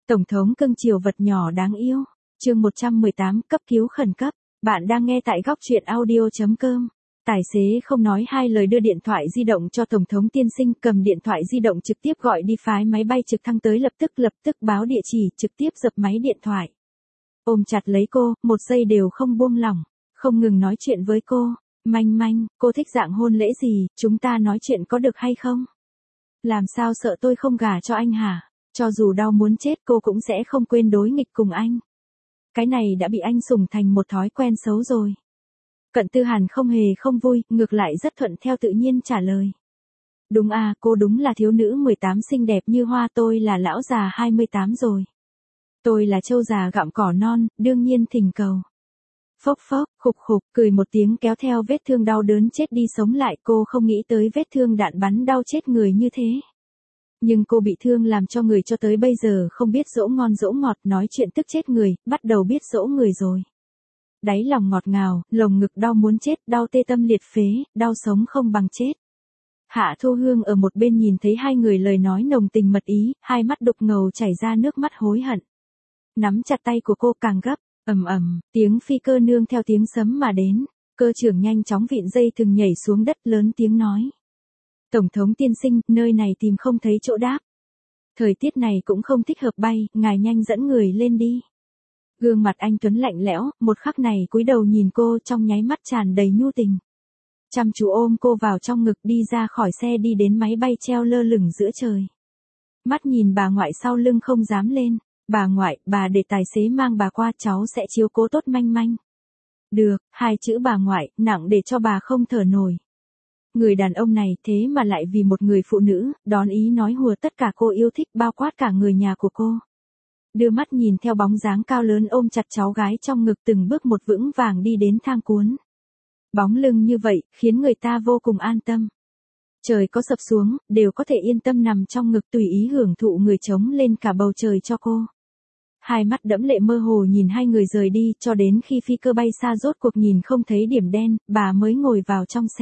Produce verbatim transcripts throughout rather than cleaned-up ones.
Tổng thống cưng chiều vật nhỏ đáng yêu. Chương một trăm mười tám, cấp cứu khẩn cấp. Bạn đang nghe tại góc truyện audio chấm com. Tài xế không nói hai lời đưa điện thoại di động cho Tổng thống tiên sinh, cầm điện thoại di động trực tiếp gọi đi phái máy bay trực thăng tới, lập tức lập tức báo địa chỉ, trực tiếp dập máy điện thoại. Ôm chặt lấy cô, một giây đều không buông lỏng, không ngừng nói chuyện với cô. Manh manh, cô thích dạng hôn lễ gì, chúng ta nói chuyện có được hay không? Làm sao sợ tôi không gả cho anh hả? Cho dù đau muốn chết cô cũng sẽ không quên đối nghịch cùng anh. Cái này đã bị anh sủng thành một thói quen xấu rồi. Cận Tư Hàn không hề không vui, ngược lại rất thuận theo tự nhiên trả lời. Đúng à, cô đúng là thiếu nữ mười tám xinh đẹp như hoa, tôi là lão già hai mươi tám rồi. Tôi là trâu già gặm cỏ non, đương nhiên thỉnh cầu. Phốc phốc, khục khục, cười một tiếng kéo theo vết thương đau đớn chết đi sống lại, cô không nghĩ tới vết thương đạn bắn đau chết người như thế. Nhưng cô bị thương làm cho người cho tới bây giờ không biết dỗ ngon dỗ ngọt, nói chuyện tức chết người, bắt đầu biết dỗ người rồi. Đáy lòng ngọt ngào, lồng ngực đau muốn chết, đau tê tâm liệt phế, đau sống không bằng chết. Hạ Thu Hương ở một bên nhìn thấy hai người lời nói nồng tình mật ý, hai mắt đục ngầu chảy ra nước mắt hối hận. Nắm chặt tay của cô càng gấp, ầm ầm, tiếng phi cơ nương theo tiếng sấm mà đến, cơ trưởng nhanh chóng vịn dây thừng nhảy xuống đất lớn tiếng nói. Tổng thống tiên sinh, nơi này tìm không thấy chỗ đáp. Thời tiết này cũng không thích hợp bay, ngài nhanh dẫn người lên đi. Gương mặt anh Tuấn lạnh lẽo, một khắc này cúi đầu nhìn cô trong nháy mắt tràn đầy nhu tình. Chăm chú ôm cô vào trong ngực đi ra khỏi xe đi đến máy bay treo lơ lửng giữa trời. Mắt nhìn bà ngoại sau lưng không dám lên. Bà ngoại, bà để tài xế mang bà qua, cháu sẽ chiếu cố tốt manh manh. Được, hai chữ bà ngoại, nặng để cho bà không thở nổi. Người đàn ông này thế mà lại vì một người phụ nữ, đón ý nói hùa tất cả cô yêu thích, bao quát cả người nhà của cô. Đưa mắt nhìn theo bóng dáng cao lớn ôm chặt cháu gái trong ngực từng bước một vững vàng đi đến thang cuốn. Bóng lưng như vậy, khiến người ta vô cùng an tâm. Trời có sập xuống, đều có thể yên tâm nằm trong ngực tùy ý hưởng thụ người trống lên cả bầu trời cho cô. Hai mắt đẫm lệ mơ hồ nhìn hai người rời đi, cho đến khi phi cơ bay xa rốt cuộc nhìn không thấy điểm đen, bà mới ngồi vào trong xe.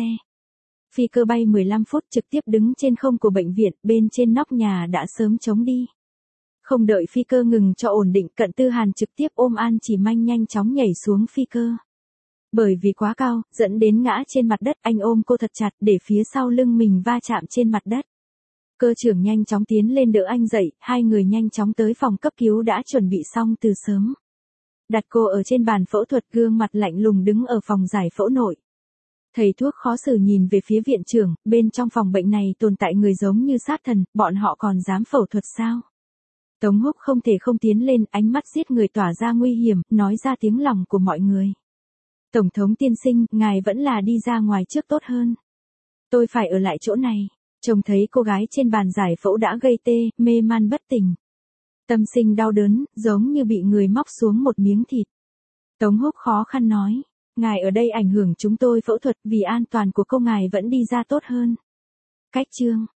Phi cơ bay mười lăm phút trực tiếp đứng trên không của bệnh viện, bên trên nóc nhà đã sớm trống đi. Không đợi phi cơ ngừng cho ổn định, Cận Tư Hàn trực tiếp ôm An Chỉ Manh nhanh chóng nhảy xuống phi cơ. Bởi vì quá cao, dẫn đến ngã trên mặt đất, anh ôm cô thật chặt để phía sau lưng mình va chạm trên mặt đất. Cơ trưởng nhanh chóng tiến lên đỡ anh dậy, hai người nhanh chóng tới phòng cấp cứu đã chuẩn bị xong từ sớm. Đặt cô ở trên bàn phẫu thuật, gương mặt lạnh lùng đứng ở phòng giải phẫu nội. Thầy thuốc khó xử nhìn về phía viện trưởng, bên trong phòng bệnh này tồn tại người giống như sát thần, bọn họ còn dám phẫu thuật sao? Tống Húc không thể không tiến lên, ánh mắt giết người tỏa ra nguy hiểm, nói ra tiếng lòng của mọi người. Tổng thống tiên sinh, ngài vẫn là đi ra ngoài trước tốt hơn. Tôi phải ở lại chỗ này. Trông thấy cô gái trên bàn giải phẫu đã gây tê, mê man bất tỉnh. Tâm sinh đau đớn, giống như bị người móc xuống một miếng thịt. Tống Húc khó khăn nói, ngài ở đây ảnh hưởng chúng tôi phẫu thuật, vì an toàn của cô ngài vẫn đi ra tốt hơn. Cách chương,